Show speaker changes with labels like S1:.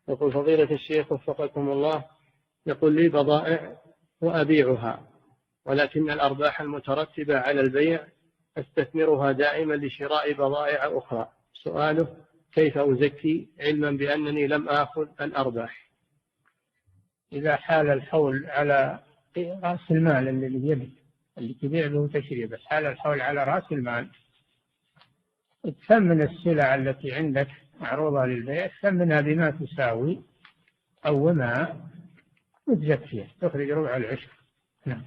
S1: يقول فضيلة الشيخ وفقكم الله، يقول لي بضائع وأبيعها، ولكن الأرباح المترتبة على البيع أستثمرها دائما لشراء بضائع أخرى. سؤاله كيف أزكي علما بأنني لم آخذ الأرباح؟
S2: إذا حال الحول على رأس المال الذي بيدك اللي تبيع به وتشتري، بس حال الحول على رأس المال، تثمن السلع التي عندك معروضة للبيع، تثمنها بما تساوي أو ما وتزكيها، تخرج ربع العشر.